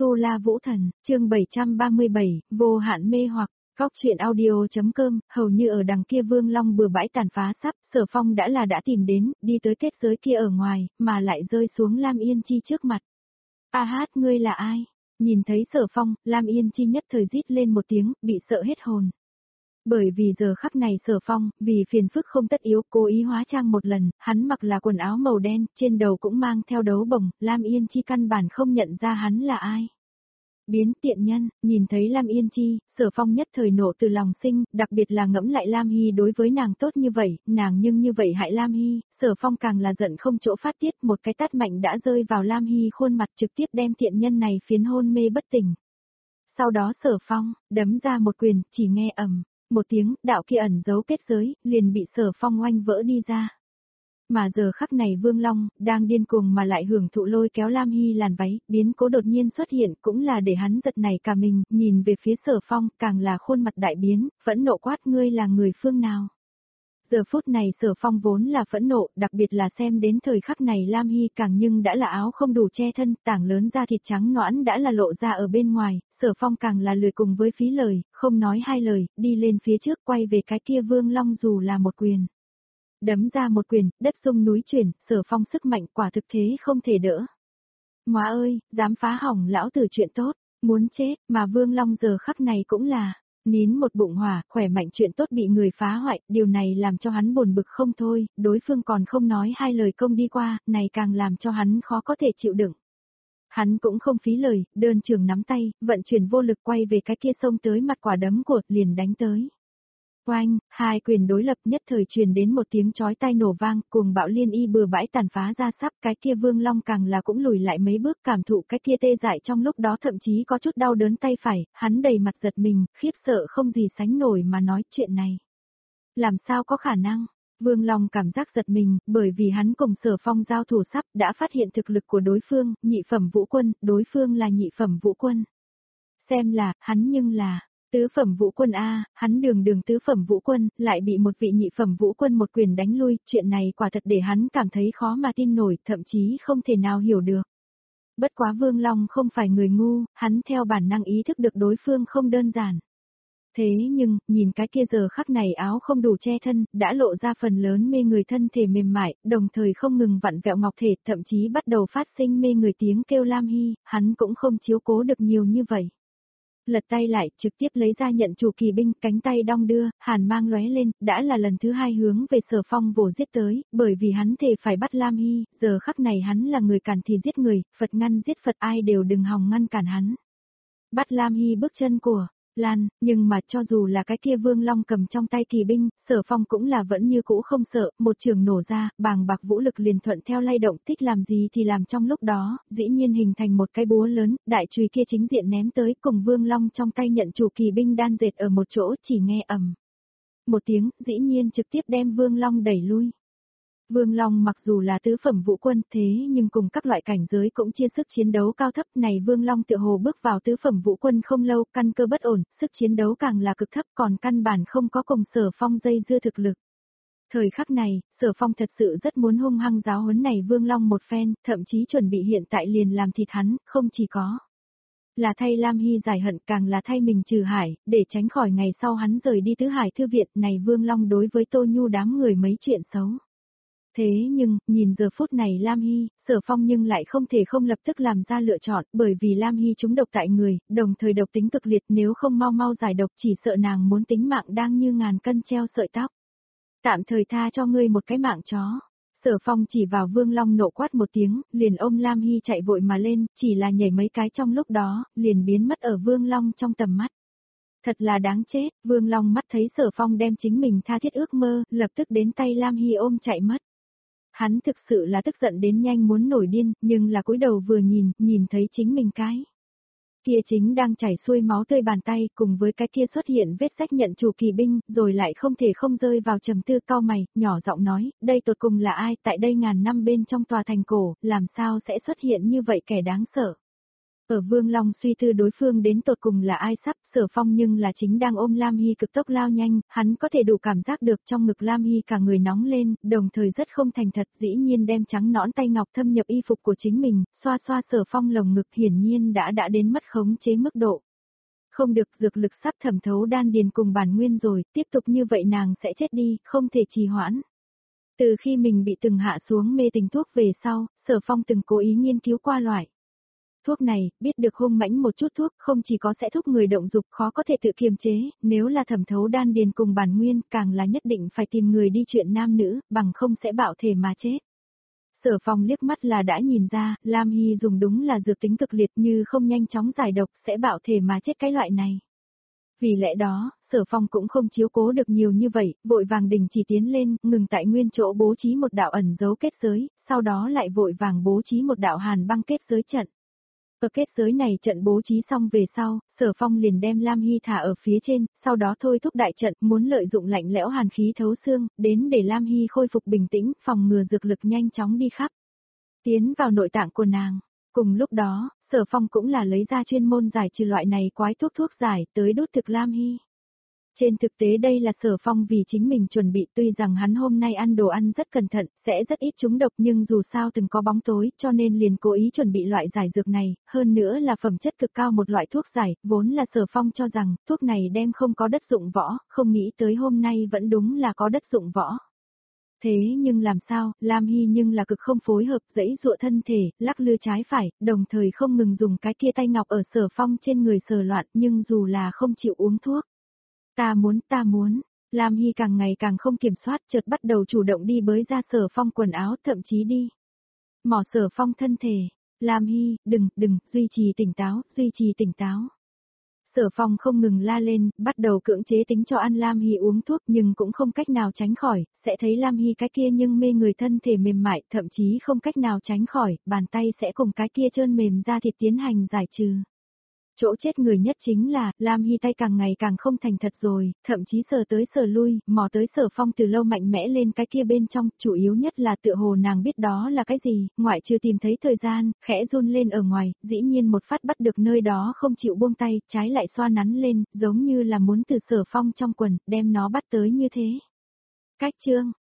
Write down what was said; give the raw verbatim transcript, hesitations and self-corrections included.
Tu La Vũ Thần, chương bảy trăm ba mươi bảy, vô hạn mê hoặc, Cóc truyện audio.com, hầu như ở đằng kia Vương Long bừa bãi tàn phá sắp, Sở Phong đã là đã tìm đến, đi tới kết giới kia ở ngoài, mà lại rơi xuống Lam Yên Chi trước mặt. A hát ngươi là ai? Nhìn thấy Sở Phong, Lam Yên Chi nhất thời rít lên một tiếng, bị sợ hết hồn. Bởi vì giờ khắc này Sở Phong, vì phiền phức không tất yếu, cố ý hóa trang một lần, hắn mặc là quần áo màu đen, trên đầu cũng mang theo đấu bồng, Lam Yên Chi căn bản không nhận ra hắn là ai. Biến tiện nhân, nhìn thấy Lam Yên Chi, Sở Phong nhất thời nộ từ lòng sinh, đặc biệt là ngẫm lại Lam Hy đối với nàng tốt như vậy, nàng nhưng như vậy hại Lam Hy, Sở Phong càng là giận không chỗ phát tiết, một cái tát mạnh đã rơi vào Lam Hy khuôn mặt trực tiếp đem tiện nhân này phiến hôn mê bất tỉnh. Sau đó Sở Phong, đấm ra một quyền, chỉ nghe ầm, một tiếng, đạo kia ẩn giấu kết giới, liền bị Sở Phong oanh vỡ đi ra. Mà giờ khắc này Vương Long, đang điên cuồng mà lại hưởng thụ lôi kéo Lam Hy làn váy, biến cố đột nhiên xuất hiện cũng là để hắn giật nảy cả mình, nhìn về phía Sở Phong, càng là khuôn mặt đại biến, phẫn nộ quát ngươi là người phương nào. Giờ phút này Sở Phong vốn là phẫn nộ, đặc biệt là xem đến thời khắc này Lam Hy càng nhưng đã là áo không đủ che thân, tảng lớn da thịt trắng nõn đã là lộ ra ở bên ngoài, Sở Phong càng là lười cùng với phí lời, không nói hai lời, đi lên phía trước quay về cái kia Vương Long dù là một quyền. Đấm ra một quyền, đất rung núi chuyển, Sở Phong sức mạnh quả thực thế không thể đỡ. Móa ơi, dám phá hỏng lão tử chuyện tốt, muốn chết, mà Vương Long giờ khắc này cũng là, nín một bụng hỏa, khỏe mạnh chuyện tốt bị người phá hoại, điều này làm cho hắn buồn bực không thôi, đối phương còn không nói hai lời công đi qua, này càng làm cho hắn khó có thể chịu đựng. Hắn cũng không phí lời, đơn trường nắm tay, vận chuyển vô lực quay về cái kia xông tới mặt quả đấm của, liền đánh tới. Oanh, hai quyền đối lập nhất thời truyền đến một tiếng chói tai nổ vang, cuồng bạo liên y bừa bãi tàn phá ra sắp, cái kia Vương Long càng là cũng lùi lại mấy bước, cảm thụ cái kia tê dại trong lúc đó thậm chí có chút đau đớn tay phải, hắn đầy mặt giật mình, khiếp sợ không gì sánh nổi mà nói chuyện này. Làm sao có khả năng? Vương Long cảm giác giật mình, bởi vì hắn cùng Sở Phong giao thủ sắp đã phát hiện thực lực của đối phương, nhị phẩm vũ quân, đối phương là nhị phẩm vũ quân. Xem là, hắn nhưng là tứ phẩm vũ quân A, hắn đường đường tứ phẩm vũ quân, lại bị một vị nhị phẩm vũ quân một quyền đánh lui, chuyện này quả thật để hắn cảm thấy khó mà tin nổi, thậm chí không thể nào hiểu được. Bất quá Vương Long không phải người ngu, hắn theo bản năng ý thức được đối phương không đơn giản. Thế nhưng, nhìn cái kia giờ khắc này áo không đủ che thân, đã lộ ra phần lớn mê người thân thể mềm mại, đồng thời không ngừng vặn vẹo ngọc thể, thậm chí bắt đầu phát sinh mê người tiếng kêu Lam Hy, hắn cũng không chiếu cố được nhiều như vậy. Lật tay lại, trực tiếp lấy ra nhận chủ kỳ binh, cánh tay đong đưa, hàn mang lóe lên, đã là lần thứ hai hướng về Sở Phong vồ giết tới, bởi vì hắn thề phải bắt Lam Hy, giờ khắc này hắn là người cản thì giết người, Phật ngăn giết Phật, ai đều đừng hòng ngăn cản hắn. Bắt Lam Hy bước chân của Lan, nhưng mà cho dù là cái kia Vương Long cầm trong tay kỳ binh, Sở Phong cũng là vẫn như cũ không sợ, một trường nổ ra, bàng bạc vũ lực liền thuận theo lay động, thích làm gì thì làm trong lúc đó, dĩ nhiên hình thành một cái búa lớn, đại chùy kia chính diện ném tới, cùng Vương Long trong tay nhận chủ kỳ binh đan dệt ở một chỗ, chỉ nghe ầm một tiếng, dĩ nhiên trực tiếp đem Vương Long đẩy lui. Vương Long mặc dù là tứ phẩm vũ quân thế nhưng cùng các loại cảnh giới cũng chia sức chiến đấu cao thấp này Vương Long tựa hồ bước vào tứ phẩm vũ quân không lâu, căn cơ bất ổn, sức chiến đấu càng là cực thấp còn căn bản không có cùng Sở Phong dây dưa thực lực. Thời khắc này, Sở Phong thật sự rất muốn hung hăng giáo huấn này Vương Long một phen, thậm chí chuẩn bị hiện tại liền làm thịt hắn, không chỉ có là thay Lam Hy giải hận càng là thay mình trừ hải, để tránh khỏi ngày sau hắn rời đi tứ hải thư viện này Vương Long đối với Tô Nhu đám người mấy chuyện xấu. Thế nhưng, nhìn giờ phút này Lam Hy, Sở Phong nhưng lại không thể không lập tức làm ra lựa chọn, bởi vì Lam Hy trúng độc tại người, đồng thời độc tính cực liệt nếu không mau mau giải độc chỉ sợ nàng muốn tính mạng đang như ngàn cân treo sợi tóc. Tạm thời tha cho ngươi một cái mạng chó. Sở Phong chỉ vào Vương Long nộ quát một tiếng, liền ôm Lam Hy chạy vội mà lên, chỉ là nhảy mấy cái trong lúc đó, liền biến mất ở Vương Long trong tầm mắt. Thật là đáng chết, Vương Long mắt thấy Sở Phong đem chính mình tha thiết ước mơ, lập tức đến tay Lam Hy ôm chạy mất. Hắn thực sự là tức giận đến nhanh muốn nổi điên, nhưng là cúi đầu vừa nhìn, nhìn thấy chính mình cái kia chính đang chảy xuôi máu tươi bàn tay, cùng với cái kia xuất hiện vết rách nhận chủ kỳ binh, rồi lại không thể không rơi vào trầm tư cau mày, nhỏ giọng nói, đây tột cùng là ai, tại đây ngàn năm bên trong tòa thành cổ, làm sao sẽ xuất hiện như vậy kẻ đáng sợ. Ở Vương Long suy tư đối phương đến tột cùng là ai sắp, Sở Phong nhưng là chính đang ôm Lam Hy cực tốc lao nhanh, hắn có thể đủ cảm giác được trong ngực Lam Hy cả người nóng lên, đồng thời rất không thành thật, dĩ nhiên đem trắng nõn tay ngọc thâm nhập y phục của chính mình, xoa xoa Sở Phong lồng ngực, hiển nhiên đã đã đến mất khống chế mức độ. Không được, dược lực sắp thẩm thấu đan điền cùng bản nguyên rồi, tiếp tục như vậy nàng sẽ chết đi, không thể trì hoãn. Từ khi mình bị từng hạ xuống mê tình thuốc về sau, Sở Phong từng cố ý nghiên cứu qua loại thuốc này, biết được hung mãnh một chút thuốc không chỉ có sẽ thúc người động dục khó có thể tự kiềm chế, nếu là thẩm thấu đan điền cùng bản nguyên càng là nhất định phải tìm người đi chuyện nam nữ, bằng không sẽ bạo thể mà chết. Sở Phong liếc mắt là đã nhìn ra, Lam Hy dùng đúng là dược tính cực liệt như không nhanh chóng giải độc sẽ bạo thể mà chết cái loại này. Vì lẽ đó, Sở Phong cũng không chiếu cố được nhiều như vậy, vội vàng đình chỉ tiến lên, ngừng tại nguyên chỗ bố trí một đạo ẩn dấu kết giới, sau đó lại vội vàng bố trí một đạo hàn băng kết giới trận. Ở kết giới này trận bố trí xong về sau, Sở Phong liền đem Lam Hy thả ở phía trên, sau đó thôi thúc đại trận, muốn lợi dụng lạnh lẽo hàn khí thấu xương, đến để Lam Hy khôi phục bình tĩnh, phòng ngừa dược lực nhanh chóng đi khắp tiến vào nội tạng của nàng. Cùng lúc đó, Sở Phong cũng là lấy ra chuyên môn giải trừ loại này quái thuốc thuốc giải tới đốt thực Lam Hy. Trên thực tế đây là Sở Phong vì chính mình chuẩn bị, tuy rằng hắn hôm nay ăn đồ ăn rất cẩn thận, sẽ rất ít trúng độc nhưng dù sao từng có bóng tối cho nên liền cố ý chuẩn bị loại giải dược này, hơn nữa là phẩm chất cực cao một loại thuốc giải, vốn là Sở Phong cho rằng thuốc này đem không có đất dụng võ, không nghĩ tới hôm nay vẫn đúng là có đất dụng võ. Thế nhưng làm sao, Lam Hy nhưng là cực không phối hợp, dãy dụa thân thể, lắc lư trái phải, đồng thời không ngừng dùng cái kia tay ngọc ở Sở Phong trên người sờ loạn nhưng dù là không chịu uống thuốc. Ta muốn, ta muốn, Lam Hy càng ngày càng không kiểm soát, chợt bắt đầu chủ động đi bới ra Sở Phong quần áo, thậm chí đi mò Sở Phong thân thể. Lam Hy, đừng, đừng, duy trì tỉnh táo, duy trì tỉnh táo. Sở Phong không ngừng la lên, bắt đầu cưỡng chế tính cho ăn Lam Hy uống thuốc nhưng cũng không cách nào tránh khỏi, sẽ thấy Lam Hy cái kia nhưng mê người thân thể mềm mại, thậm chí không cách nào tránh khỏi, bàn tay sẽ cùng cái kia trơn mềm ra thịt tiến hành giải trừ. Chỗ chết người nhất chính là, Lam Hy tay càng ngày càng không thành thật rồi, thậm chí sờ tới sờ lui, mò tới Sở Phong từ lâu mạnh mẽ lên cái kia bên trong, chủ yếu nhất là tựa hồ nàng biết đó là cái gì, ngoại trừ tìm thấy thời gian, khẽ run lên ở ngoài, dĩ nhiên một phát bắt được nơi đó không chịu buông tay, trái lại xoa nắn lên, giống như là muốn từ Sở Phong trong quần, đem nó bắt tới như thế. Cách chương